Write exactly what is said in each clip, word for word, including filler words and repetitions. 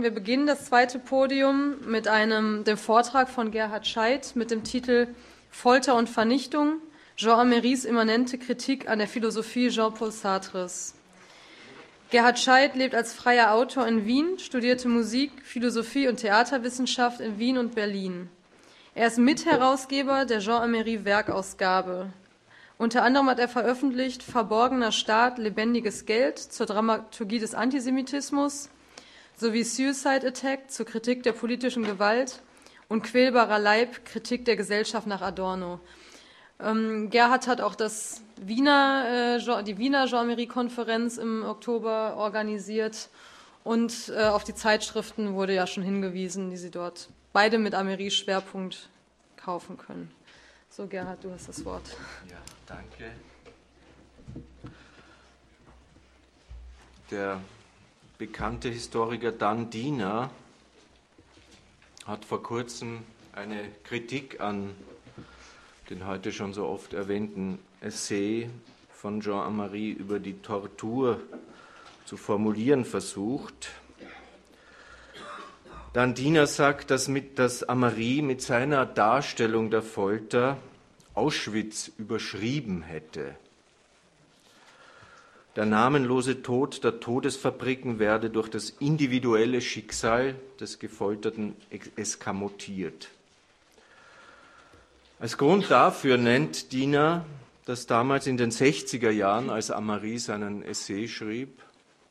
Wir beginnen das zweite Podium mit einem, dem Vortrag von Gerhard Scheidt mit dem Titel Folter und Vernichtung, Jean Améry's immanente Kritik an der Philosophie Jean-Paul Sartres. Gerhard Scheidt lebt als freier Autor in Wien, studierte Musik, Philosophie und Theaterwissenschaft in Wien und Berlin. Er ist Mitherausgeber der Jean Améry Werkausgabe. Unter anderem hat er veröffentlicht Verborgener Staat, lebendiges Geld zur Dramaturgie des Antisemitismus sowie Suicide Attack zur Kritik der politischen Gewalt und Quälbarer Leib, Kritik der Gesellschaft nach Adorno. Ähm, Gerhard hat auch das Wiener, äh, die Wiener Jean Améry-Konferenz im Oktober organisiert und äh, auf die Zeitschriften wurde ja schon hingewiesen, die Sie dort beide mit Améry-Schwerpunkt kaufen können. So, Gerhard, du hast das Wort. Ja, danke. Der bekannte Historiker Dan Diener hat vor kurzem eine Kritik an den heute schon so oft erwähnten Essay von Jean Améry über die Tortur zu formulieren versucht. Dan Diener sagt, dass, mit, dass Améry mit seiner Darstellung der Folter Auschwitz überschrieben hätte. Der namenlose Tod der Todesfabriken werde durch das individuelle Schicksal des Gefolterten eskamotiert. Als Grund dafür nennt Diener, dass damals in den sechziger Jahren, als Améry seinen Essay schrieb,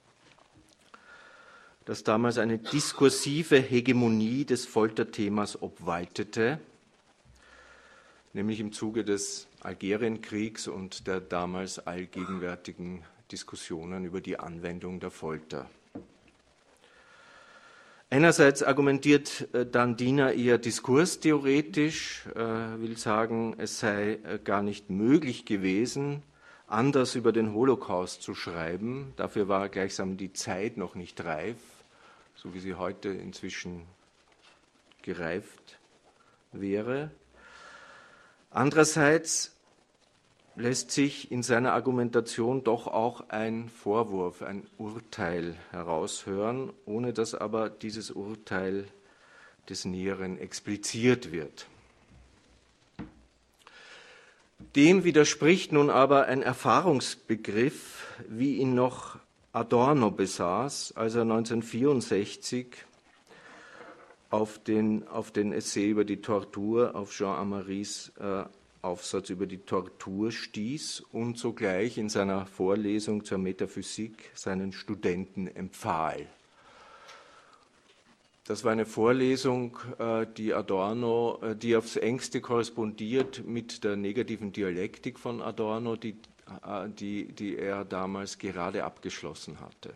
dass damals eine diskursive Hegemonie des Folterthemas obwaltete, nämlich im Zuge des Algerienkriegs und der damals allgegenwärtigen Diskussionen über die Anwendung der Folter. Einerseits argumentiert Dan Diener eher diskurstheoretisch, äh, will sagen, es sei äh, gar nicht möglich gewesen, anders über den Holocaust zu schreiben. Dafür war gleichsam die Zeit noch nicht reif, so wie sie heute inzwischen gereift wäre. Andererseits lässt sich in seiner Argumentation doch auch ein Vorwurf, ein Urteil heraushören, ohne dass aber dieses Urteil des Näheren expliziert wird. Dem widerspricht nun aber ein Erfahrungsbegriff, wie ihn noch Adorno besaß, als er neunzehnhundertvierundsechzig auf den, auf den Essay über die Tortur, auf Jean Améry's äh, Aufsatz über die Tortur stieß und sogleich in seiner Vorlesung zur Metaphysik seinen Studenten empfahl. Das war eine Vorlesung, die Adorno, die aufs engste korrespondiert mit der negativen Dialektik von Adorno, die, die, die er damals gerade abgeschlossen hatte.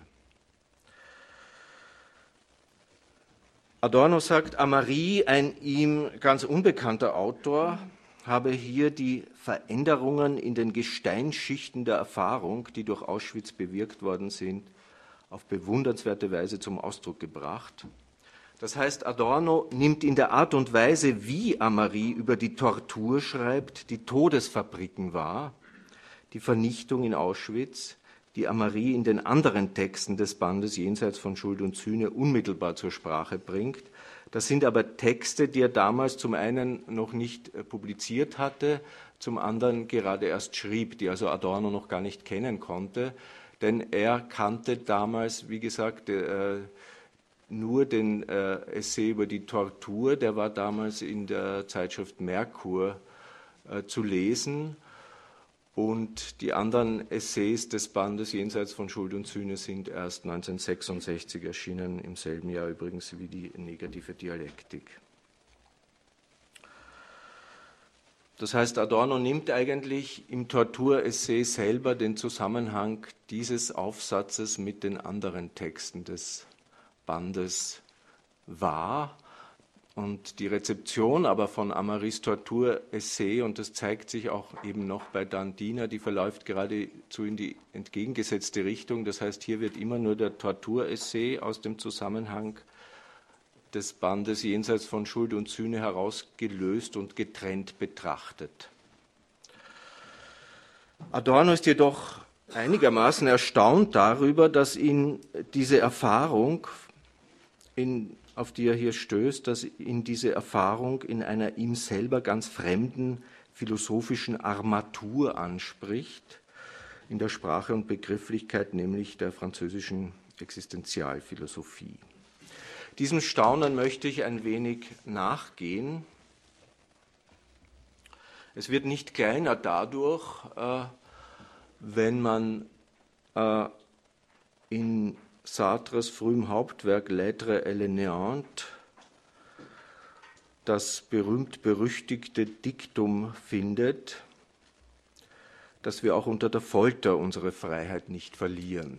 Adorno sagt, Améry, ein ihm ganz unbekannter Autor, habe hier die Veränderungen in den Gesteinsschichten der Erfahrung, die durch Auschwitz bewirkt worden sind, auf bewundernswerte Weise zum Ausdruck gebracht. Das heißt, Adorno nimmt in der Art und Weise, wie Améry über die Tortur schreibt, die Todesfabriken wahr, die Vernichtung in Auschwitz, die Améry in den anderen Texten des Bandes Jenseits von Schuld und Sühne unmittelbar zur Sprache bringt. Das sind aber Texte, die er damals zum einen noch nicht publiziert hatte, zum anderen gerade erst schrieb, die also Adorno noch gar nicht kennen konnte, denn er kannte damals, wie gesagt, äh, nur den äh, Essay über die Tortur, der war damals in der Zeitschrift Merkur äh, zu lesen. Und die anderen Essays des Bandes Jenseits von Schuld und Sühne sind erst neunzehnhundertsechsundsechzig erschienen, im selben Jahr übrigens wie die negative Dialektik. Das heißt, Adorno nimmt eigentlich im Tortur-Essay selber den Zusammenhang dieses Aufsatzes mit den anderen Texten des Bandes wahr. Und die Rezeption aber von Améry's Tortur-Essay, und das zeigt sich auch eben noch bei Dan Diener, die verläuft geradezu in die entgegengesetzte Richtung. Das heißt, hier wird immer nur der Tortur-Essay aus dem Zusammenhang des Bandes Jenseits von Schuld und Sühne herausgelöst und getrennt betrachtet. Adorno ist jedoch einigermaßen erstaunt darüber, dass ihn diese Erfahrung in, auf die er hier stößt, dass ihn diese Erfahrung in einer ihm selber ganz fremden philosophischen Armatur anspricht, in der Sprache und Begrifflichkeit, nämlich der französischen Existenzialphilosophie. Diesem Staunen möchte ich ein wenig nachgehen. Es wird nicht kleiner dadurch, äh, wenn man äh, in Sartres frühem Hauptwerk L'être et le néant das berühmt-berüchtigte Diktum findet, dass wir auch unter der Folter unsere Freiheit nicht verlieren.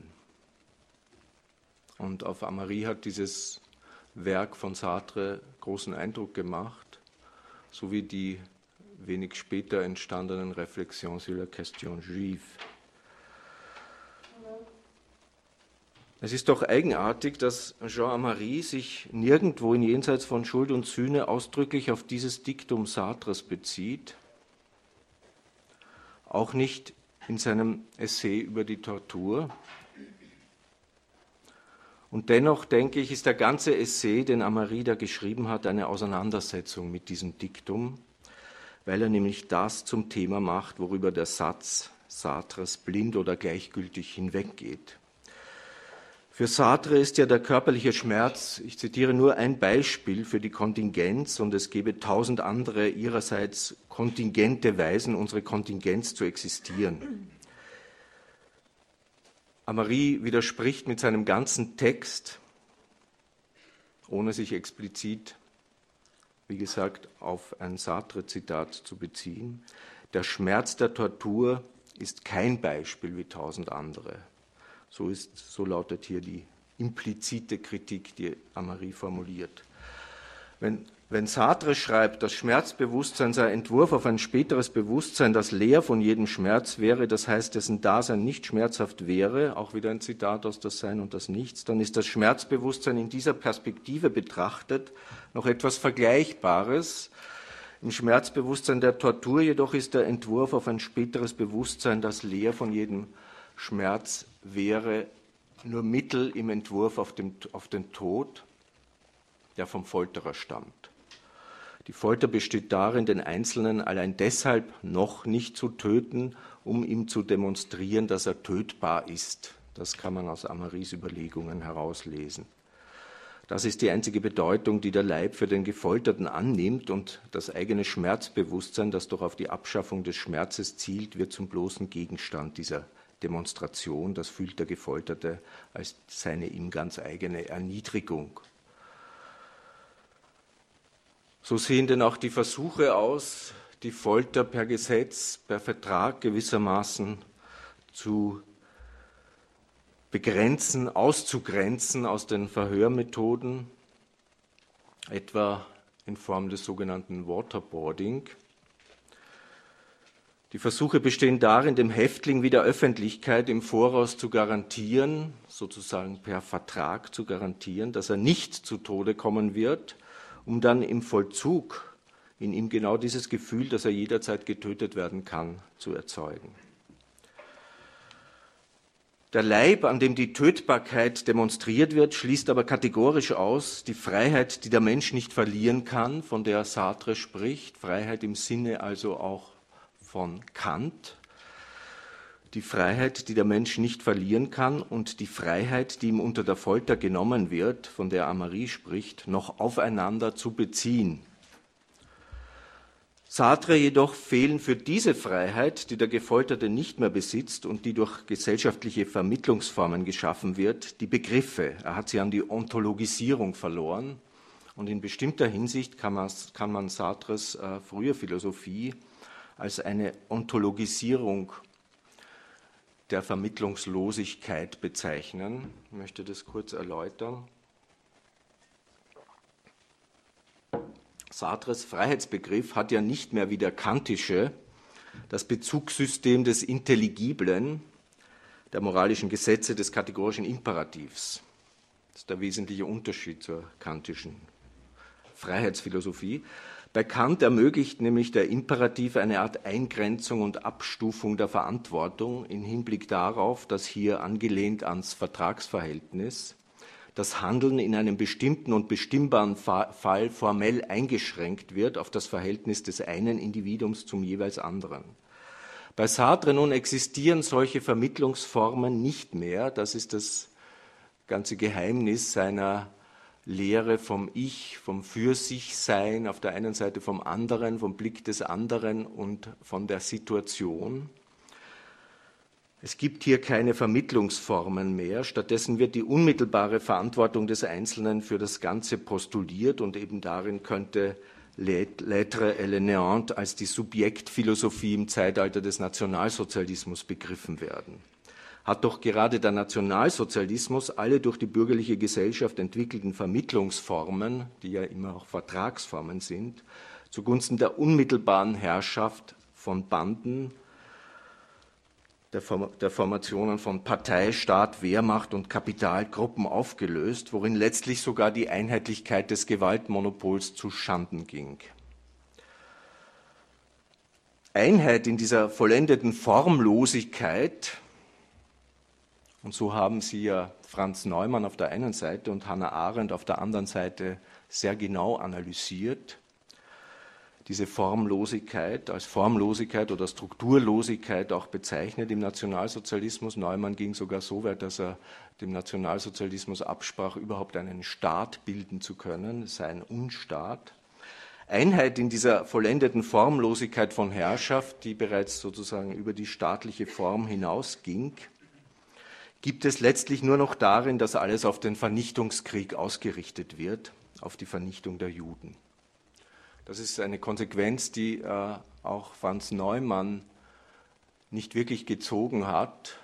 Und auf Amari hat dieses Werk von Sartre großen Eindruck gemacht, sowie die wenig später entstandenen Reflexions sur la question juive. Es ist doch eigenartig, dass Jean Amari sich nirgendwo in Jenseits von Schuld und Sühne ausdrücklich auf dieses Diktum Sartres bezieht, auch nicht in seinem Essay über die Tortur. Und dennoch, denke ich, ist der ganze Essay, den Amari da geschrieben hat, eine Auseinandersetzung mit diesem Diktum, weil er nämlich das zum Thema macht, worüber der Satz Sartres blind oder gleichgültig hinweggeht. Für Sartre ist ja der körperliche Schmerz, ich zitiere nur ein Beispiel für die Kontingenz, und es gäbe tausend andere ihrerseits kontingente Weisen, unsere Kontingenz zu existieren. Amari widerspricht mit seinem ganzen Text, ohne sich explizit, wie gesagt, auf ein Sartre-Zitat zu beziehen. Der Schmerz der Tortur ist kein Beispiel wie tausend andere. So, ist, so lautet hier die implizite Kritik, die Amari formuliert. Wenn, wenn Sartre schreibt, das Schmerzbewusstsein sei Entwurf auf ein späteres Bewusstsein, das leer von jedem Schmerz wäre, das heißt, dessen Dasein nicht schmerzhaft wäre, auch wieder ein Zitat aus Das Sein und das Nichts, dann ist das Schmerzbewusstsein in dieser Perspektive betrachtet noch etwas Vergleichbares. Im Schmerzbewusstsein der Tortur jedoch ist der Entwurf auf ein späteres Bewusstsein, das leer von jedem Schmerz wäre, nur Mittel im Entwurf auf, dem, auf den Tod, der vom Folterer stammt. Die Folter besteht darin, den Einzelnen allein deshalb noch nicht zu töten, um ihm zu demonstrieren, dass er tötbar ist. Das kann man aus Amaris Überlegungen herauslesen. Das ist die einzige Bedeutung, die der Leib für den Gefolterten annimmt, und das eigene Schmerzbewusstsein, das doch auf die Abschaffung des Schmerzes zielt, wird zum bloßen Gegenstand dieser Demonstration. Das fühlt der Gefolterte als seine ihm ganz eigene Erniedrigung. So sehen denn auch die Versuche aus, die Folter per Gesetz, per Vertrag gewissermaßen zu begrenzen, auszugrenzen aus den Verhörmethoden, etwa in Form des sogenannten Waterboarding. Die Versuche bestehen darin, dem Häftling wie der Öffentlichkeit im Voraus zu garantieren, sozusagen per Vertrag zu garantieren, dass er nicht zu Tode kommen wird, um dann im Vollzug in ihm genau dieses Gefühl, dass er jederzeit getötet werden kann, zu erzeugen. Der Leib, an dem die Tötbarkeit demonstriert wird, schließt aber kategorisch aus die Freiheit, die der Mensch nicht verlieren kann, von der Sartre spricht, Freiheit im Sinne also auch von Kant, die Freiheit, die der Mensch nicht verlieren kann, und die Freiheit, die ihm unter der Folter genommen wird, von der Amari spricht, noch aufeinander zu beziehen. Sartre jedoch fehlen für diese Freiheit, die der Gefolterte nicht mehr besitzt und die durch gesellschaftliche Vermittlungsformen geschaffen wird, die Begriffe. Er hat sie an die Ontologisierung verloren, und in bestimmter Hinsicht kann man, kann man Sartres äh, frühe Philosophie als eine Ontologisierung der Vermittlungslosigkeit bezeichnen. Ich möchte das kurz erläutern. Sartres Freiheitsbegriff hat ja nicht mehr wie der kantische das Bezugssystem des Intelligiblen, der moralischen Gesetze des kategorischen Imperativs. Das ist der wesentliche Unterschied zur kantischen Freiheitsphilosophie. Bei Kant ermöglicht nämlich der Imperativ eine Art Eingrenzung und Abstufung der Verantwortung im Hinblick darauf, dass hier angelehnt ans Vertragsverhältnis das Handeln in einem bestimmten und bestimmbaren Fall formell eingeschränkt wird auf das Verhältnis des einen Individuums zum jeweils anderen. Bei Sartre nun existieren solche Vermittlungsformen nicht mehr. Das ist das ganze Geheimnis seiner Lehre vom Ich, vom Für-sich-Sein, auf der einen Seite vom anderen, vom Blick des anderen und von der Situation. Es gibt hier keine Vermittlungsformen mehr. Stattdessen wird die unmittelbare Verantwortung des Einzelnen für das Ganze postuliert und eben darin könnte L'être et le néant als die Subjektphilosophie im Zeitalter des Nationalsozialismus begriffen werden. Hat doch gerade der Nationalsozialismus alle durch die bürgerliche Gesellschaft entwickelten Vermittlungsformen, die ja immer auch Vertragsformen sind, zugunsten der unmittelbaren Herrschaft von Banden, der, Form, der Formationen von Partei, Staat, Wehrmacht und Kapitalgruppen aufgelöst, worin letztlich sogar die Einheitlichkeit des Gewaltmonopols zuschanden ging. Einheit in dieser vollendeten Formlosigkeit, und so haben sie ja Franz Neumann auf der einen Seite und Hannah Arendt auf der anderen Seite sehr genau analysiert, diese Formlosigkeit als Formlosigkeit oder Strukturlosigkeit auch bezeichnet im Nationalsozialismus. Neumann ging sogar so weit, dass er dem Nationalsozialismus absprach, überhaupt einen Staat bilden zu können, es sei ein Unstaat. Einheit in dieser vollendeten Formlosigkeit von Herrschaft, die bereits sozusagen über die staatliche Form hinausging, gibt es letztlich nur noch darin, dass alles auf den Vernichtungskrieg ausgerichtet wird, auf die Vernichtung der Juden. Das ist eine Konsequenz, die äh, auch Franz Neumann nicht wirklich gezogen hat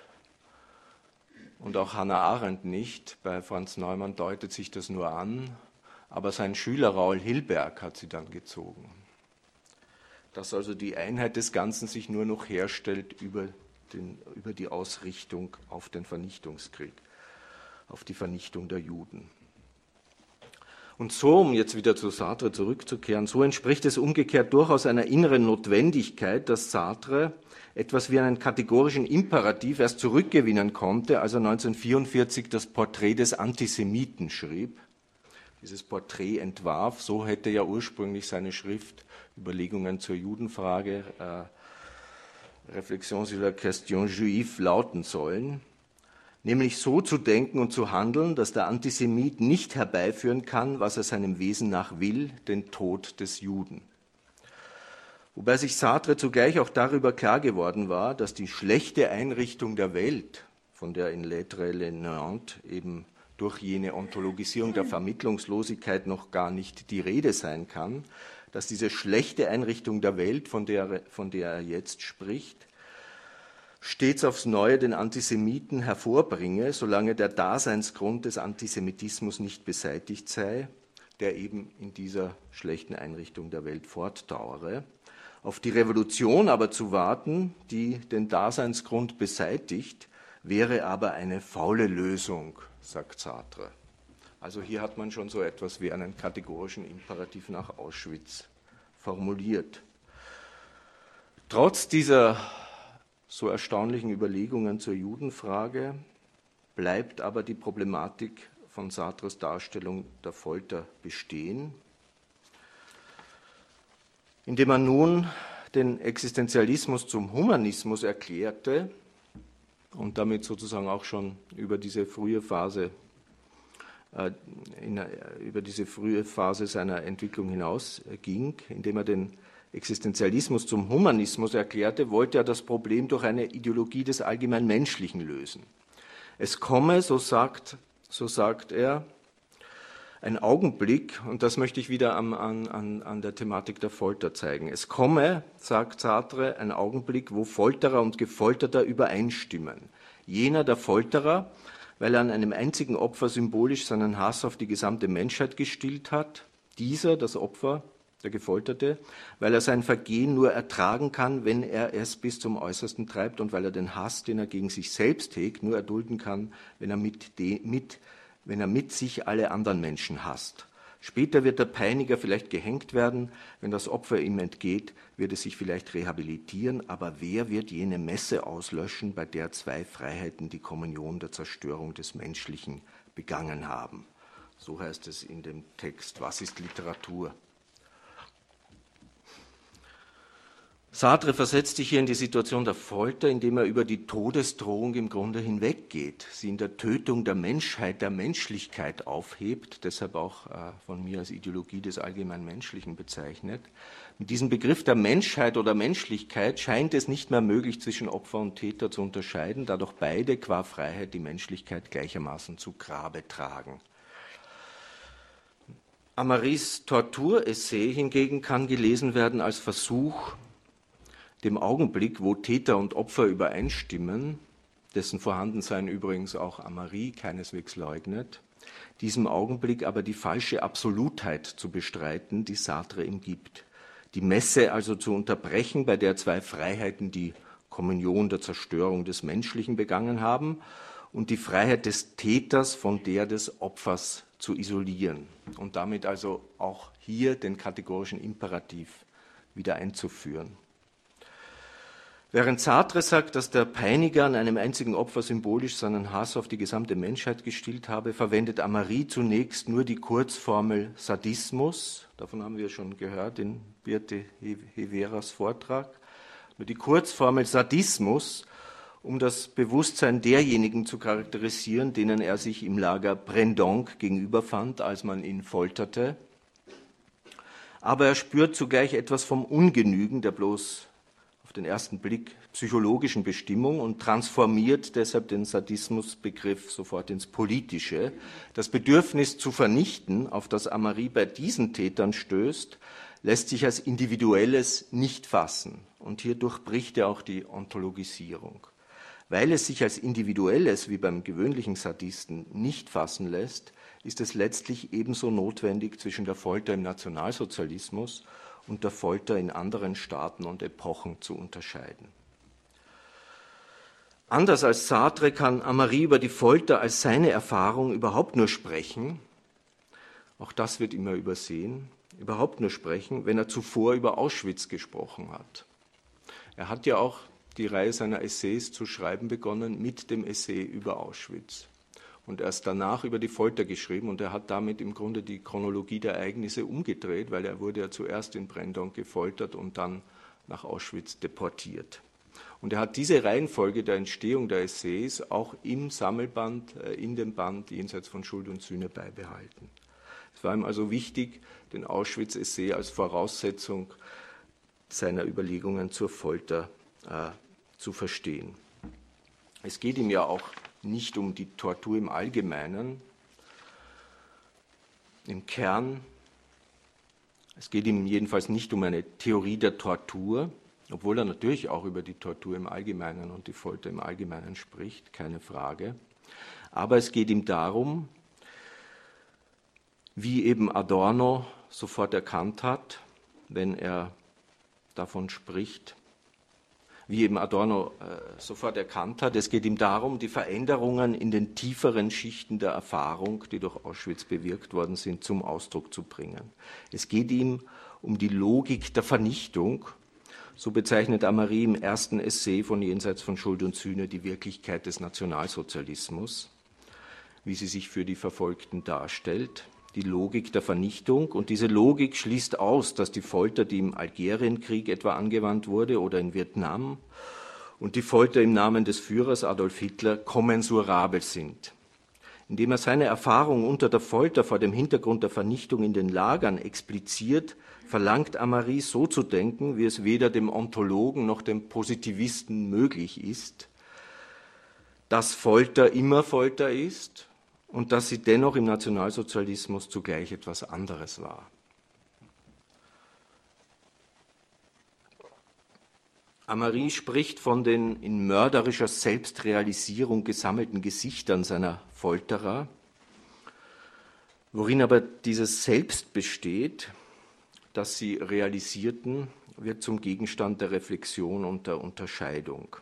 und auch Hannah Arendt nicht. Bei Franz Neumann deutet sich das nur an, aber sein Schüler Raoul Hilberg hat sie dann gezogen. Dass also die Einheit des Ganzen sich nur noch herstellt über, den, über die Ausrichtung auf den Vernichtungskrieg, auf die Vernichtung der Juden. Und so, um jetzt wieder zu Sartre zurückzukehren, so entspricht es umgekehrt durchaus einer inneren Notwendigkeit, dass Sartre etwas wie einen kategorischen Imperativ erst zurückgewinnen konnte, als er neunzehnhundertvierundvierzig das Porträt des Antisemiten schrieb. Dieses Porträt entwarf, so hätte ja ursprünglich seine Schrift Überlegungen zur Judenfrage, äh, Réflexion sur la question juive, lauten sollen. Nämlich so zu denken und zu handeln, dass der Antisemit nicht herbeiführen kann, was er seinem Wesen nach will, den Tod des Juden. Wobei sich Sartre zugleich auch darüber klar geworden war, dass die schlechte Einrichtung der Welt, von der in L'être et le néant eben durch jene Ontologisierung der Vermittlungslosigkeit noch gar nicht die Rede sein kann, dass diese schlechte Einrichtung der Welt, von der, von der er jetzt spricht, stets aufs Neue den Antisemiten hervorbringe, solange der Daseinsgrund des Antisemitismus nicht beseitigt sei, der eben in dieser schlechten Einrichtung der Welt fortdauere. Auf die Revolution aber zu warten, die den Daseinsgrund beseitigt, wäre aber eine faule Lösung, sagt Sartre. Also hier hat man schon so etwas wie einen kategorischen Imperativ nach Auschwitz formuliert. Trotz dieser so erstaunlichen Überlegungen zur Judenfrage bleibt aber die Problematik von Sartres Darstellung der Folter bestehen, indem er nun den Existenzialismus zum Humanismus erklärte und damit sozusagen auch schon über diese frühe Phase, äh, in, über diese frühe Phase seiner Entwicklung hinausging, indem er den Existenzialismus zum Humanismus erklärte, wollte er das Problem durch eine Ideologie des Allgemeinmenschlichen lösen. Es komme, so sagt, so sagt er, ein Augenblick, und das möchte ich wieder an, an, an der Thematik der Folter zeigen. Es komme, sagt Sartre, ein Augenblick, wo Folterer und Gefolterter übereinstimmen. Jener der Folterer, weil er an einem einzigen Opfer symbolisch seinen Hass auf die gesamte Menschheit gestillt hat, dieser, das Opfer, der Gefolterte, weil er sein Vergehen nur ertragen kann, wenn er es bis zum Äußersten treibt und weil er den Hass, den er gegen sich selbst hegt, nur erdulden kann, wenn er mit, de, mit, wenn er mit sich alle anderen Menschen hasst. Später wird der Peiniger vielleicht gehängt werden, wenn das Opfer ihm entgeht, wird es sich vielleicht rehabilitieren, aber wer wird jene Messe auslöschen, bei der zwei Freiheiten die Kommunion der Zerstörung des Menschlichen begangen haben. So heißt es in dem Text, was ist Literatur? Sartre versetzt sich hier in die Situation der Folter, indem er über die Todesdrohung im Grunde hinweggeht, sie in der Tötung der Menschheit, der Menschlichkeit aufhebt, deshalb auch äh, von mir als Ideologie des allgemein Menschlichen bezeichnet. Mit diesem Begriff der Menschheit oder Menschlichkeit scheint es nicht mehr möglich, zwischen Opfer und Täter zu unterscheiden, da doch beide qua Freiheit die Menschlichkeit gleichermaßen zu Grabe tragen. Amarys Tortur-Essay hingegen kann gelesen werden als Versuch, dem Augenblick, wo Täter und Opfer übereinstimmen, dessen Vorhandensein übrigens auch Amary keineswegs leugnet, diesem Augenblick aber die falsche Absolutheit zu bestreiten, die Sartre ihm gibt. Die Messe also zu unterbrechen, bei der zwei Freiheiten die Kommunion der Zerstörung des Menschlichen begangen haben und die Freiheit des Täters von der des Opfers zu isolieren und damit also auch hier den kategorischen Imperativ wieder einzuführen. Während Sartre sagt, dass der Peiniger an einem einzigen Opfer symbolisch seinen Hass auf die gesamte Menschheit gestillt habe, verwendet Amary zunächst nur die Kurzformel Sadismus, davon haben wir schon gehört in Birte Heveras Vortrag, nur die Kurzformel Sadismus, um das Bewusstsein derjenigen zu charakterisieren, denen er sich im Lager Brendonck gegenüberfand, als man ihn folterte. Aber er spürt zugleich etwas vom Ungenügen der bloß auf den ersten Blick psychologischen Bestimmung und transformiert deshalb den Sadismusbegriff sofort ins Politische. Das Bedürfnis zu vernichten, auf das Amary bei diesen Tätern stößt, lässt sich als Individuelles nicht fassen. Und hier durchbricht er auch die Ontologisierung. Weil es sich als Individuelles wie beim gewöhnlichen Sadisten nicht fassen lässt, ist es letztlich ebenso notwendig, zwischen der Folter im Nationalsozialismus und der Folter in anderen Staaten und Epochen zu unterscheiden. Anders als Sartre kann Amary über die Folter als seine Erfahrung überhaupt nur sprechen, auch das wird immer übersehen, überhaupt nur sprechen, wenn er zuvor über Auschwitz gesprochen hat. Er hat ja auch die Reihe seiner Essays zu schreiben begonnen mit dem Essay über Auschwitz. Und erst danach über die Folter geschrieben und er hat damit im Grunde die Chronologie der Ereignisse umgedreht, weil er wurde ja zuerst in Brendonck gefoltert und dann nach Auschwitz deportiert. Und er hat diese Reihenfolge der Entstehung der Essays auch im Sammelband, in dem Band Jenseits von Schuld und Sühne beibehalten. Es war ihm also wichtig, den Auschwitz-Essay als Voraussetzung seiner Überlegungen zur Folter äh, zu verstehen. Es geht ihm ja auch nicht um die Tortur im Allgemeinen, im Kern. Es geht ihm jedenfalls nicht um eine Theorie der Tortur, obwohl er natürlich auch über die Tortur im Allgemeinen und die Folter im Allgemeinen spricht, keine Frage. Aber es geht ihm darum, wie eben Adorno sofort erkannt hat, wenn er davon spricht, wie eben Adorno äh, sofort erkannt hat, es geht ihm darum, die Veränderungen in den tieferen Schichten der Erfahrung, die durch Auschwitz bewirkt worden sind, zum Ausdruck zu bringen. Es geht ihm um die Logik der Vernichtung, so bezeichnet Amary im ersten Essay von Jenseits von Schuld und Sühne die Wirklichkeit des Nationalsozialismus, wie sie sich für die Verfolgten darstellt. Die Logik der Vernichtung. Und diese Logik schließt aus, dass die Folter, die im Algerienkrieg etwa angewandt wurde oder in Vietnam, und die Folter im Namen des Führers Adolf Hitler kommensurabel sind. Indem er seine Erfahrung unter der Folter vor dem Hintergrund der Vernichtung in den Lagern expliziert, verlangt Amary so zu denken, wie es weder dem Ontologen noch dem Positivisten möglich ist, dass Folter immer Folter ist, und dass sie dennoch im Nationalsozialismus zugleich etwas anderes war. Amary spricht von den in mörderischer Selbstrealisierung gesammelten Gesichtern seiner Folterer, worin aber dieses Selbst besteht, das sie realisierten, wird zum Gegenstand der Reflexion und der Unterscheidung.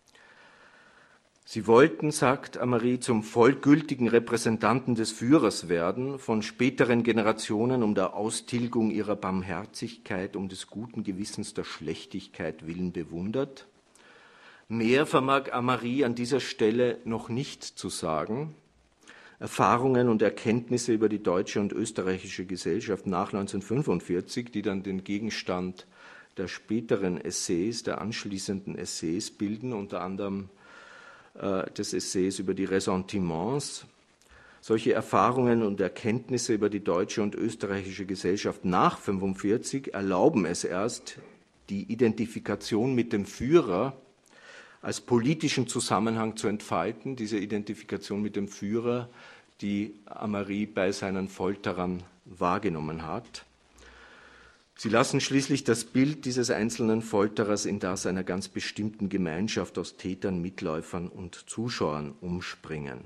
Sie wollten, sagt Amary, zum vollgültigen Repräsentanten des Führers werden, von späteren Generationen um der Austilgung ihrer Barmherzigkeit, um des guten Gewissens der Schlechtigkeit willen bewundert. Mehr vermag Amary an dieser Stelle noch nicht zu sagen. Erfahrungen und Erkenntnisse über die deutsche und österreichische Gesellschaft nach neunzehnhundertfünfundvierzig, die dann den Gegenstand der späteren Essays, der anschließenden Essays bilden, unter anderem äh, des Essays über die Ressentiments. Solche Erfahrungen und Erkenntnisse über die deutsche und österreichische Gesellschaft nach neunzehnhundertfünfundvierzig erlauben es erst, die Identifikation mit dem Führer als politischen Zusammenhang zu entfalten, diese Identifikation mit dem Führer, die Amari bei seinen Folterern wahrgenommen hat. Sie lassen schließlich das Bild dieses einzelnen Folterers in das einer ganz bestimmten Gemeinschaft aus Tätern, Mitläufern und Zuschauern umspringen.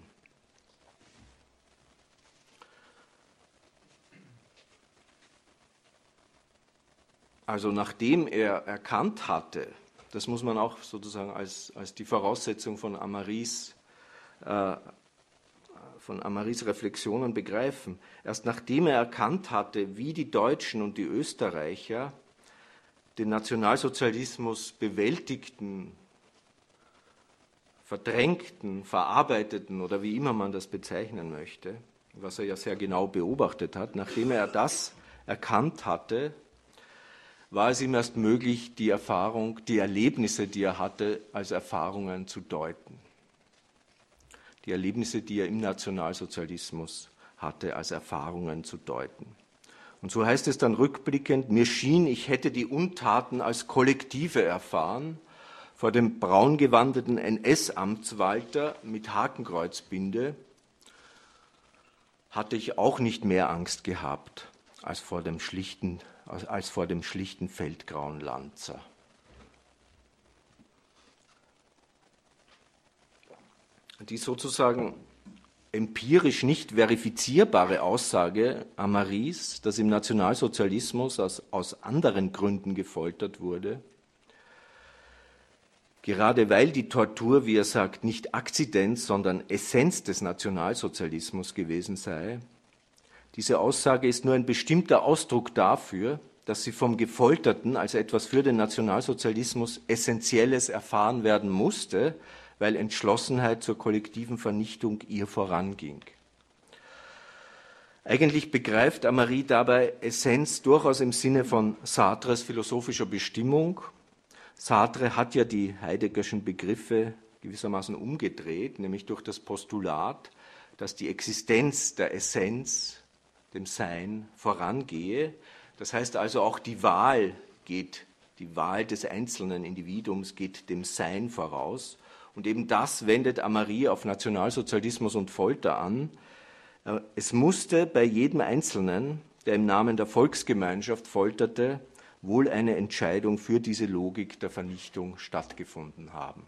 Also nachdem er erkannt hatte, das muss man auch sozusagen als, als die Voraussetzung von Amaris, äh, von Amaris Reflexionen begreifen. Erst nachdem er erkannt hatte, wie die Deutschen und die Österreicher den Nationalsozialismus bewältigten, verdrängten, verarbeiteten oder wie immer man das bezeichnen möchte, was er ja sehr genau beobachtet hat, nachdem er das erkannt hatte, war es ihm erst möglich, die Erfahrung, die Erlebnisse, die er hatte, als Erfahrungen zu deuten. Die Erlebnisse, die er im Nationalsozialismus hatte, als Erfahrungen zu deuten. Und so heißt es dann rückblickend, mir schien, ich hätte die Untaten als Kollektive erfahren. Vor dem braungewandeten N S-Amtswalter mit Hakenkreuzbinde hatte ich auch nicht mehr Angst gehabt als vor dem schlichten als vor dem schlichten feldgrauen Lanzer. Die sozusagen empirisch nicht verifizierbare Aussage Amaris, dass im Nationalsozialismus aus, aus anderen Gründen gefoltert wurde, gerade weil die Tortur, wie er sagt, nicht Akzident, sondern Essenz des Nationalsozialismus gewesen sei, diese Aussage ist nur ein bestimmter Ausdruck dafür, dass sie vom Gefolterten als etwas für den Nationalsozialismus Essentielles erfahren werden musste, weil Entschlossenheit zur kollektiven Vernichtung ihr voranging. Eigentlich begreift Amari dabei Essenz durchaus im Sinne von Sartres philosophischer Bestimmung. Sartre hat ja die Heideggerschen Begriffe gewissermaßen umgedreht, nämlich durch das Postulat, dass die Existenz der Essenz dem Sein vorangehe. Das heißt also auch die Wahl geht, die Wahl des einzelnen Individuums geht dem Sein voraus. Und eben das wendet Amari auf Nationalsozialismus und Folter an. Es musste bei jedem Einzelnen, der im Namen der Volksgemeinschaft folterte, wohl eine Entscheidung für diese Logik der Vernichtung stattgefunden haben.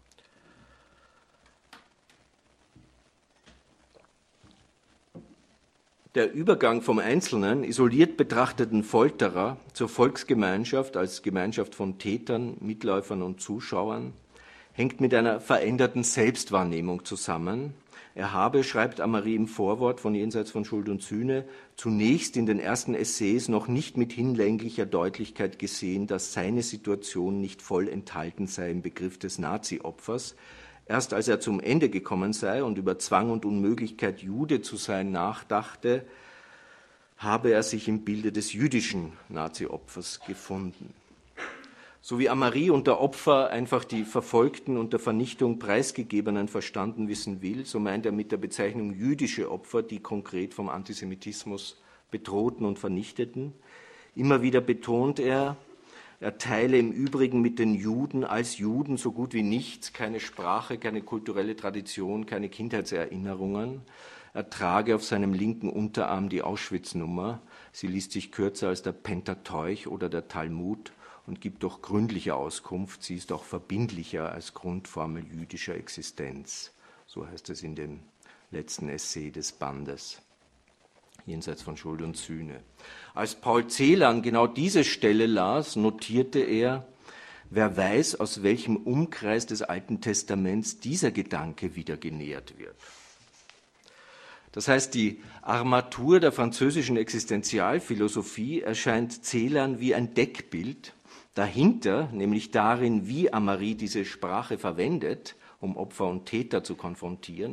Der Übergang vom einzelnen, isoliert betrachteten Folterer zur Volksgemeinschaft als Gemeinschaft von Tätern, Mitläufern und Zuschauern hängt mit einer veränderten Selbstwahrnehmung zusammen. Er habe, schreibt Amari im Vorwort von Jenseits von Schuld und Sühne, zunächst in den ersten Essays noch nicht mit hinlänglicher Deutlichkeit gesehen, dass seine Situation nicht voll enthalten sei im Begriff des Nazi-Opfers. Erst als er zum Ende gekommen sei und über Zwang und Unmöglichkeit, Jude zu sein, nachdachte, habe er sich im Bilde des jüdischen Nazi-Opfers gefunden. So wie Amari unter Opfer einfach die Verfolgten und der Vernichtung Preisgegebenen verstanden wissen will, so meint er mit der Bezeichnung jüdische Opfer die konkret vom Antisemitismus bedrohten und vernichteten. Immer wieder betont er, er teile im Übrigen mit den Juden als Juden so gut wie nichts, keine Sprache, keine kulturelle Tradition, keine Kindheitserinnerungen. Er trage auf seinem linken Unterarm die Auschwitz-Nummer. Sie liest sich kürzer als der Pentateuch oder der Talmud und gibt doch gründliche Auskunft. Sie ist auch verbindlicher als Grundformel jüdischer Existenz. So heißt es in dem letzten Essay des Bandes. Jenseits von Schuld und Sühne. Als Paul Celan genau diese Stelle las, notierte er, wer weiß, aus welchem Umkreis des Alten Testaments dieser Gedanke wieder genährt wird. Das heißt, die Armatur der französischen Existenzialphilosophie erscheint Celan wie ein Deckbild. Dahinter, nämlich darin, wie Amari diese Sprache verwendet, um Opfer und Täter zu konfrontieren,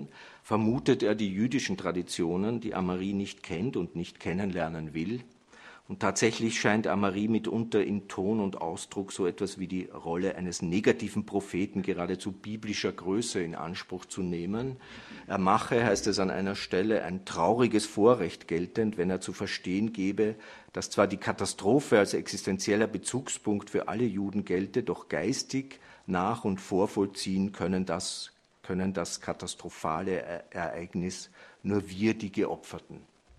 vermutet er die jüdischen Traditionen, die Amari nicht kennt und nicht kennenlernen will. Und tatsächlich scheint Amari mitunter in Ton und Ausdruck so etwas wie die Rolle eines negativen Propheten geradezu biblischer Größe in Anspruch zu nehmen. Er mache, heißt es an einer Stelle, ein trauriges Vorrecht geltend, wenn er zu verstehen gebe, dass zwar die Katastrophe als existenzieller Bezugspunkt für alle Juden gelte, doch geistig nach- und vorvollziehen können das, können das katastrophale Ereignis nur wir, die Geopferten.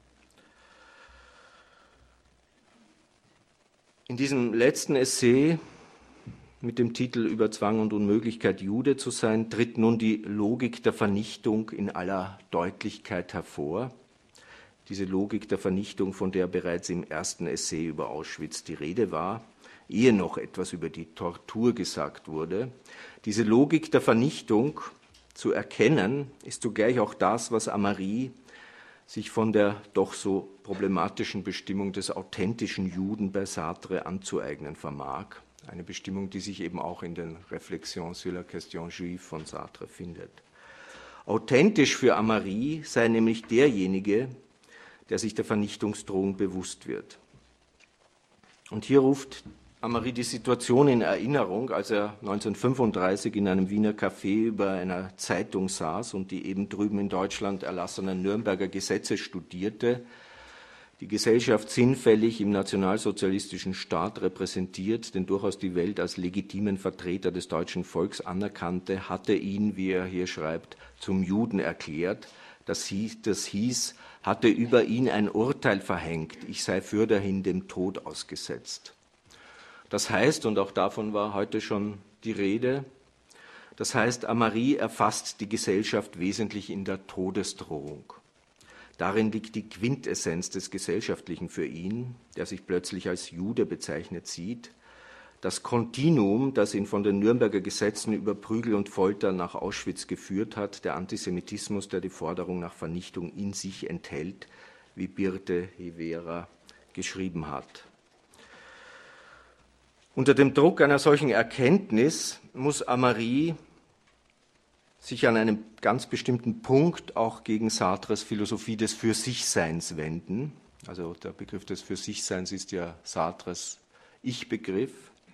In diesem letzten Essay mit dem Titel Über Zwang und Unmöglichkeit, Jude zu sein, tritt nun die Logik der Vernichtung in aller Deutlichkeit hervor. Diese Logik der Vernichtung, von der bereits im ersten Essay über Auschwitz die Rede war, ehe noch etwas über die Tortur gesagt wurde. Diese Logik der Vernichtung zu erkennen, ist zugleich auch das, was Amari sich von der doch so problematischen Bestimmung des authentischen Juden bei Sartre anzueignen vermag. Eine Bestimmung, die sich eben auch in den Réflexions sur la question juive von Sartre findet. Authentisch für Amari sei nämlich derjenige, der sich der Vernichtungsdrohung bewusst wird. Und hier ruft Amari die Situation in Erinnerung, als er neunzehnhundertfünfunddreißig in einem Wiener Café über einer Zeitung saß und die eben drüben in Deutschland erlassenen Nürnberger Gesetze studierte, die Gesellschaft sinnfällig im nationalsozialistischen Staat repräsentiert, den durchaus die Welt als legitimen Vertreter des deutschen Volks anerkannte, hatte ihn, wie er hier schreibt, zum Juden erklärt. Das hieß, das hieß, hatte über ihn ein Urteil verhängt, ich sei fürderhin dem Tod ausgesetzt. Das heißt, und auch davon war heute schon die Rede, das heißt, Amari erfasst die Gesellschaft wesentlich in der Todesdrohung. Darin liegt die Quintessenz des Gesellschaftlichen für ihn, der sich plötzlich als Jude bezeichnet sieht. Das Kontinuum, das ihn von den Nürnberger Gesetzen über Prügel und Folter nach Auschwitz geführt hat, der Antisemitismus, der die Forderung nach Vernichtung in sich enthält, wie Birte Hevera geschrieben hat. Unter dem Druck einer solchen Erkenntnis muss Amari sich an einem ganz bestimmten Punkt auch gegen Sartres Philosophie des Für-sich-Seins wenden. Also der Begriff des Für-sich-Seins ist ja Sartres Ich-Begriff.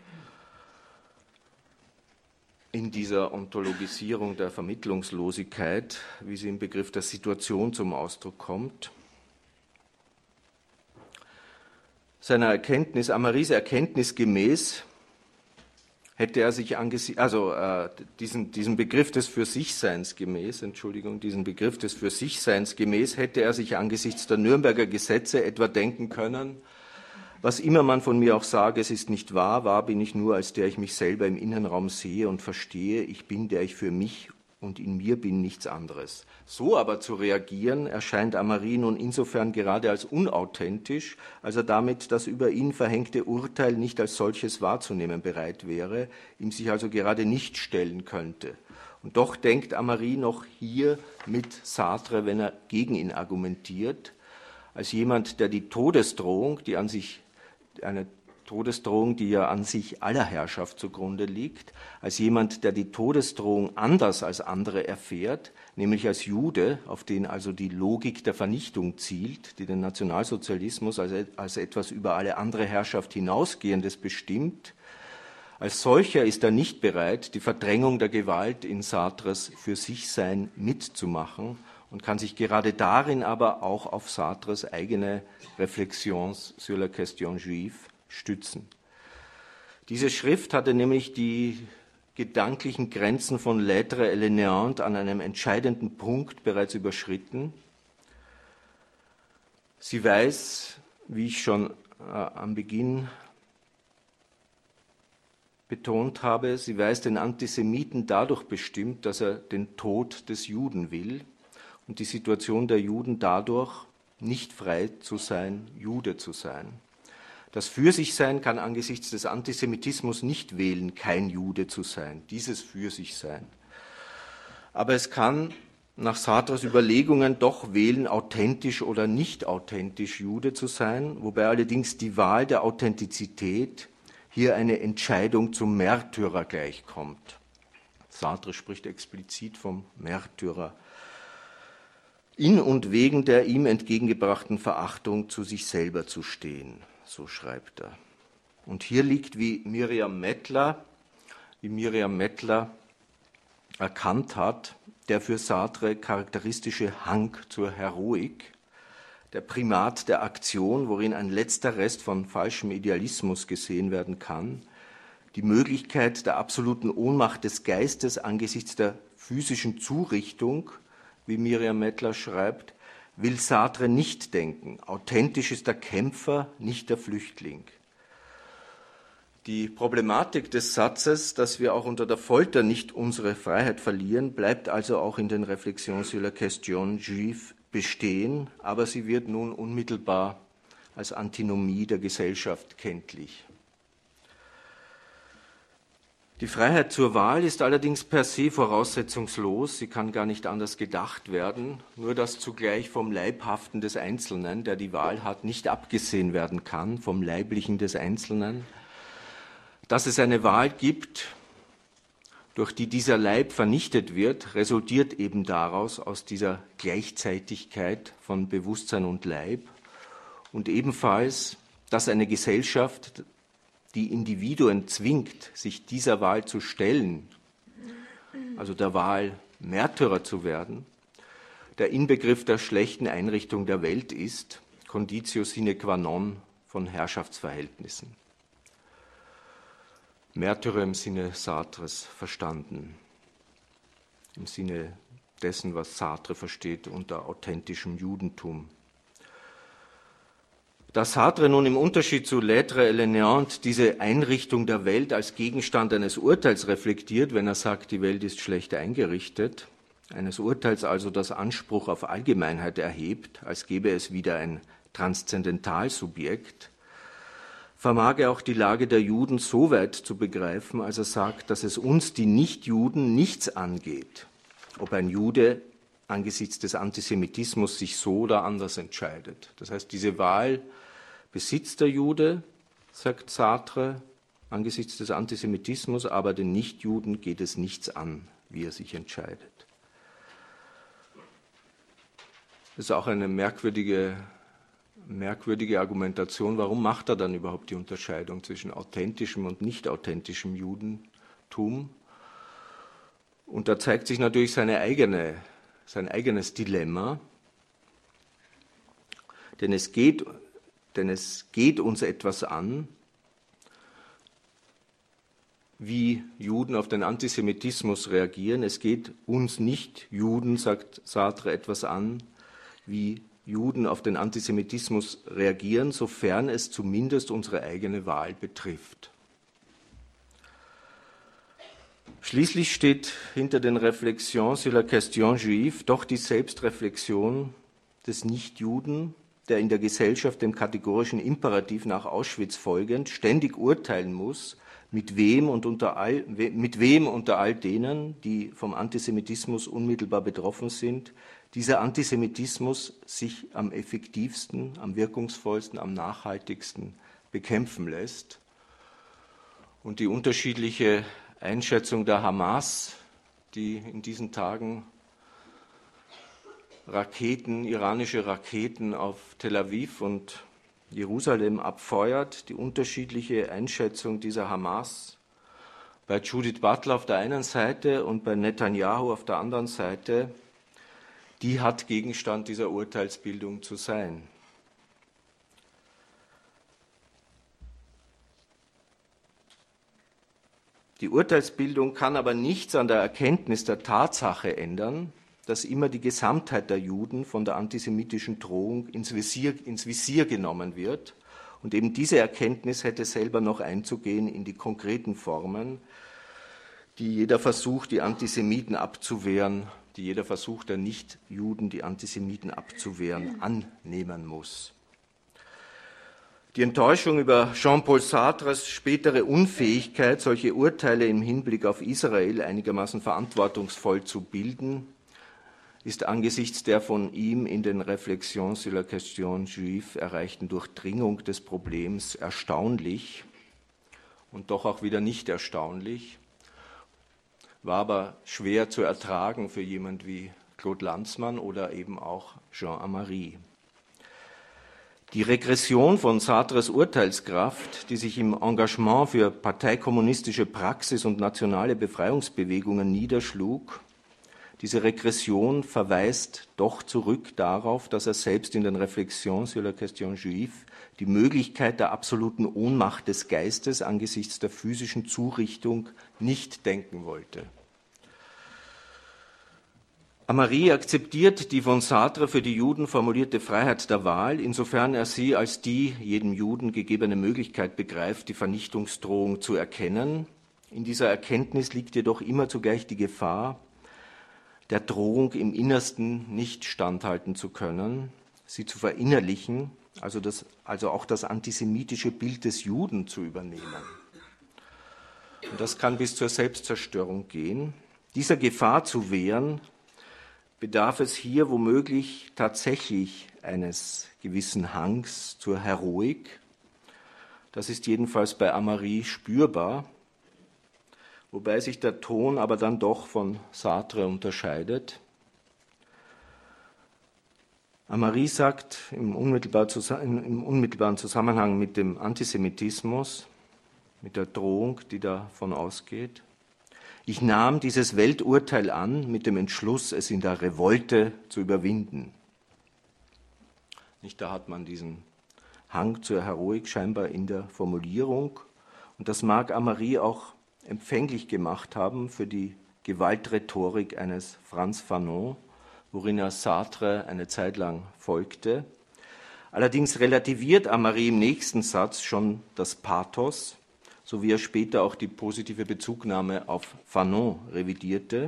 In dieser Ontologisierung der Vermittlungslosigkeit, wie sie im Begriff der Situation zum Ausdruck kommt. Seiner Erkenntnis, Amaris Erkenntnis gemäß, hätte er sich angesichts, also äh, diesen, diesen Begriff des Für-sich-Seins gemäß, Entschuldigung, diesen Begriff des Für-sich-Seins gemäß, hätte er sich angesichts der Nürnberger Gesetze etwa denken können, was immer man von mir auch sage, es ist nicht wahr, wahr bin ich nur, als der ich mich selber im Innenraum sehe und verstehe, ich bin, der ich für mich und in mir bin, nichts anderes. So aber zu reagieren, erscheint Amari nun insofern gerade als unauthentisch, als er damit das über ihn verhängte Urteil nicht als solches wahrzunehmen bereit wäre, ihm sich also gerade nicht stellen könnte. Und doch denkt Amari noch hier mit Sartre, wenn er gegen ihn argumentiert, als jemand, der die Todesdrohung, die an sich eine Todesdrohung, die ja an sich aller Herrschaft zugrunde liegt, als jemand, der die Todesdrohung anders als andere erfährt, nämlich als Jude, auf den also die Logik der Vernichtung zielt, die den Nationalsozialismus als, als etwas über alle andere Herrschaft hinausgehendes bestimmt. Als solcher ist er nicht bereit, die Verdrängung der Gewalt in Sartres Für-sich-Sein mitzumachen und kann sich gerade darin aber auch auf Sartres eigene Réflexions sur la question juive stützen. Diese Schrift hatte nämlich die gedanklichen Grenzen von L'être et le néant an einem entscheidenden Punkt bereits überschritten. Sie weiß, wie ich schon äh, am Beginn betont habe, sie weiß den Antisemiten dadurch bestimmt, dass er den Tod des Juden will und die Situation der Juden dadurch, nicht frei zu sein, Jude zu sein. Das Für-sich-Sein kann angesichts des Antisemitismus nicht wählen, kein Jude zu sein, dieses Für-sich-Sein. Aber es kann nach Sartres Überlegungen doch wählen, authentisch oder nicht authentisch Jude zu sein, wobei allerdings die Wahl der Authentizität hier eine Entscheidung zum Märtyrer gleichkommt. Sartre spricht explizit vom Märtyrer. in und wegen der ihm entgegengebrachten Verachtung zu sich selber zu stehen, so schreibt er. Und hier liegt, wie Miriam Mettler, wie Miriam Mettler erkannt hat, der für Sartre charakteristische Hang zur Heroik, der Primat der Aktion, worin ein letzter Rest von falschem Idealismus gesehen werden kann, die Möglichkeit der absoluten Ohnmacht des Geistes angesichts der physischen Zurichtung, wie Miriam Mettler schreibt, will Sartre nicht denken. Authentisch ist der Kämpfer, nicht der Flüchtling. Die Problematik des Satzes, dass wir auch unter der Folter nicht unsere Freiheit verlieren, bleibt also auch in den Réflexions sur la question juive bestehen, aber sie wird nun unmittelbar als Antinomie der Gesellschaft kenntlich. Die Freiheit zur Wahl ist allerdings per se voraussetzungslos, sie kann gar nicht anders gedacht werden, nur dass zugleich vom Leibhaften des Einzelnen, der die Wahl hat, nicht abgesehen werden kann, vom Leiblichen des Einzelnen. Dass es eine Wahl gibt, durch die dieser Leib vernichtet wird, resultiert eben daraus, aus dieser Gleichzeitigkeit von Bewusstsein und Leib. Und ebenfalls, dass eine Gesellschaft, die Individuen zwingt, sich dieser Wahl zu stellen, also der Wahl Märtyrer zu werden, der Inbegriff der schlechten Einrichtung der Welt ist, Conditio sine qua non von Herrschaftsverhältnissen. Märtyrer im Sinne Sartres verstanden, im Sinne dessen, was Sartre versteht unter authentischem Judentum. Dass Sartre nun im Unterschied zu L'Être et le Néant diese Einrichtung der Welt als Gegenstand eines Urteils reflektiert, wenn er sagt, die Welt ist schlecht eingerichtet, eines Urteils also, das Anspruch auf Allgemeinheit erhebt, als gäbe es wieder ein Transzendentalsubjekt, vermag er auch die Lage der Juden so weit zu begreifen, als er sagt, dass es uns, die Nichtjuden, nichts angeht, ob ein Jude angesichts des Antisemitismus sich so oder anders entscheidet. Das heißt, diese Wahl besitzt der Jude, sagt Sartre, angesichts des Antisemitismus, aber den Nichtjuden geht es nichts an, wie er sich entscheidet. Das ist auch eine merkwürdige merkwürdige Argumentation. Warum macht er dann überhaupt die Unterscheidung zwischen authentischem und nicht authentischem Judentum? Und da zeigt sich natürlich seine eigene, sein eigenes Dilemma, denn es geht, denn es geht uns etwas an, wie Juden auf den Antisemitismus reagieren. Es geht uns Nicht-Juden, sagt Sartre, etwas an, wie Juden auf den Antisemitismus reagieren, sofern es zumindest unsere eigene Wahl betrifft. Schließlich steht hinter den Réflexions sur la question juive doch die Selbstreflexion des Nichtjuden, der in der Gesellschaft dem kategorischen Imperativ nach Auschwitz folgend ständig urteilen muss, mit wem und unter all, mit wem unter all denen, die vom Antisemitismus unmittelbar betroffen sind, dieser Antisemitismus sich am effektivsten, am wirkungsvollsten, am nachhaltigsten bekämpfen lässt. Und die unterschiedliche Einschätzung der Hamas, die in diesen Tagen Raketen, iranische Raketen auf Tel Aviv und Jerusalem abfeuert, die unterschiedliche Einschätzung dieser Hamas bei Judith Butler auf der einen Seite und bei Netanyahu auf der anderen Seite, die hat Gegenstand dieser Urteilsbildung zu sein. Die Urteilsbildung kann aber nichts an der Erkenntnis der Tatsache ändern, dass immer die Gesamtheit der Juden von der antisemitischen Drohung ins Visier, ins Visier genommen wird. Und eben diese Erkenntnis hätte selber noch einzugehen in die konkreten Formen, die jeder Versuch, die Antisemiten abzuwehren, die jeder Versuch der Nichtjuden, die Antisemiten abzuwehren, annehmen muss. Die Enttäuschung über Jean-Paul Sartres spätere Unfähigkeit, solche Urteile im Hinblick auf Israel einigermaßen verantwortungsvoll zu bilden, ist angesichts der von ihm in den Réflexions sur la question juive erreichten Durchdringung des Problems erstaunlich und doch auch wieder nicht erstaunlich, war aber schwer zu ertragen für jemand wie Claude Lanzmann oder eben auch Jean Amari. Die Regression von Sartres Urteilskraft, die sich im Engagement für parteikommunistische Praxis und nationale Befreiungsbewegungen niederschlug, diese Regression verweist doch zurück darauf, dass er selbst in den Réflexions sur la question juive die Möglichkeit der absoluten Ohnmacht des Geistes angesichts der physischen Zurichtung nicht denken wollte. Amari akzeptiert die von Sartre für die Juden formulierte Freiheit der Wahl, insofern er sie als die jedem Juden gegebene Möglichkeit begreift, die Vernichtungsdrohung zu erkennen. In dieser Erkenntnis liegt jedoch immer zugleich die Gefahr, der Drohung im Innersten nicht standhalten zu können, sie zu verinnerlichen, also, das, also auch das antisemitische Bild des Juden zu übernehmen. Und das kann bis zur Selbstzerstörung gehen. Dieser Gefahr zu wehren, bedarf es hier womöglich tatsächlich eines gewissen Hangs zur Heroik. Das ist jedenfalls bei Amari spürbar, wobei sich der Ton aber dann doch von Sartre unterscheidet. Amari sagt im, unmittelbar, im unmittelbaren Zusammenhang mit dem Antisemitismus, mit der Drohung, die davon ausgeht: Ich nahm dieses Welturteil an mit dem Entschluss, es in der Revolte zu überwinden. Nicht, da hat man diesen Hang zur Heroik scheinbar in der Formulierung. Und das mag Amari auch empfänglich gemacht haben für die Gewaltrhetorik eines Frantz Fanon, worin er Sartre eine Zeit lang folgte. Allerdings relativiert Amari im nächsten Satz schon das Pathos, so wie er später auch die positive Bezugnahme auf Fanon revidierte.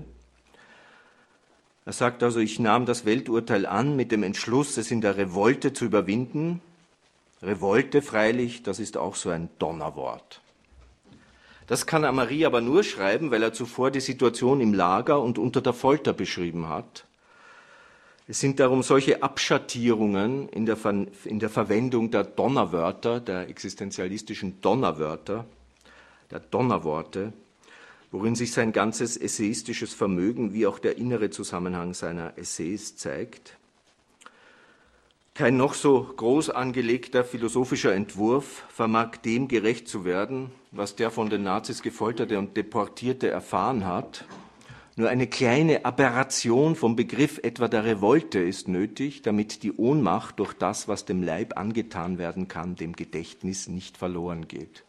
Er sagt also, ich nahm das Welturteil an mit dem Entschluss, es in der Revolte zu überwinden. Revolte freilich, das ist auch so ein Donnerwort. Das kann Amari aber nur schreiben, weil er zuvor die Situation im Lager und unter der Folter beschrieben hat. Es sind darum solche Abschattierungen in der, Ver- in der Verwendung der Donnerwörter, der existenzialistischen Donnerwörter, der Donnerworte, worin sich sein ganzes essayistisches Vermögen wie auch der innere Zusammenhang seiner Essays zeigt. Kein noch so groß angelegter philosophischer Entwurf vermag dem gerecht zu werden, was der von den Nazis gefolterte und Deportierte erfahren hat. Nur eine kleine Aberration vom Begriff etwa der Revolte ist nötig, damit die Ohnmacht durch das, was dem Leib angetan werden kann, dem Gedächtnis nicht verloren geht.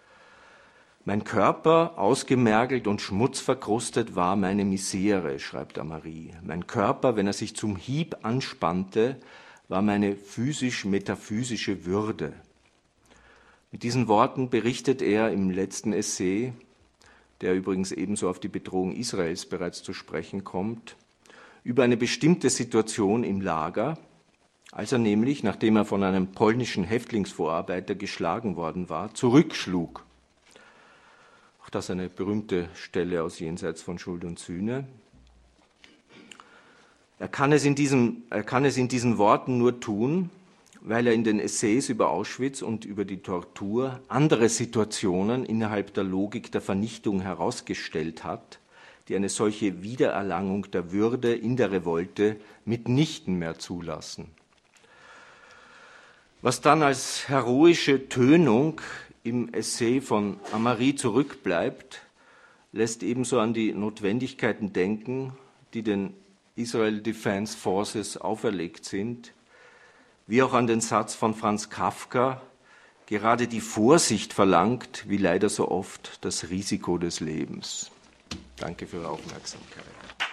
Mein Körper, ausgemergelt und schmutzverkrustet, war meine Misere, schreibt Amari. Mein Körper, wenn er sich zum Hieb anspannte, war meine physisch-metaphysische Würde. Mit diesen Worten berichtet er im letzten Essay, der übrigens ebenso auf die Bedrohung Israels bereits zu sprechen kommt, über eine bestimmte Situation im Lager, als er nämlich, nachdem er von einem polnischen Häftlingsvorarbeiter geschlagen worden war, zurückschlug. Auch das eine berühmte Stelle aus Jenseits von Schuld und Sühne. Er kann es in diesem, er kann es in diesen Worten nur tun, weil er in den Essays über Auschwitz und über die Tortur andere Situationen innerhalb der Logik der Vernichtung herausgestellt hat, die eine solche Wiedererlangung der Würde in der Revolte mitnichten mehr zulassen. Was dann als heroische Tönung im Essay von Amari zurückbleibt, lässt ebenso an die Notwendigkeiten denken, die den Israel Defense Forces auferlegt sind, wie auch an den Satz von Franz Kafka: Gerade die Vorsicht verlangt, wie leider so oft, das Risiko des Lebens. Danke für Ihre Aufmerksamkeit.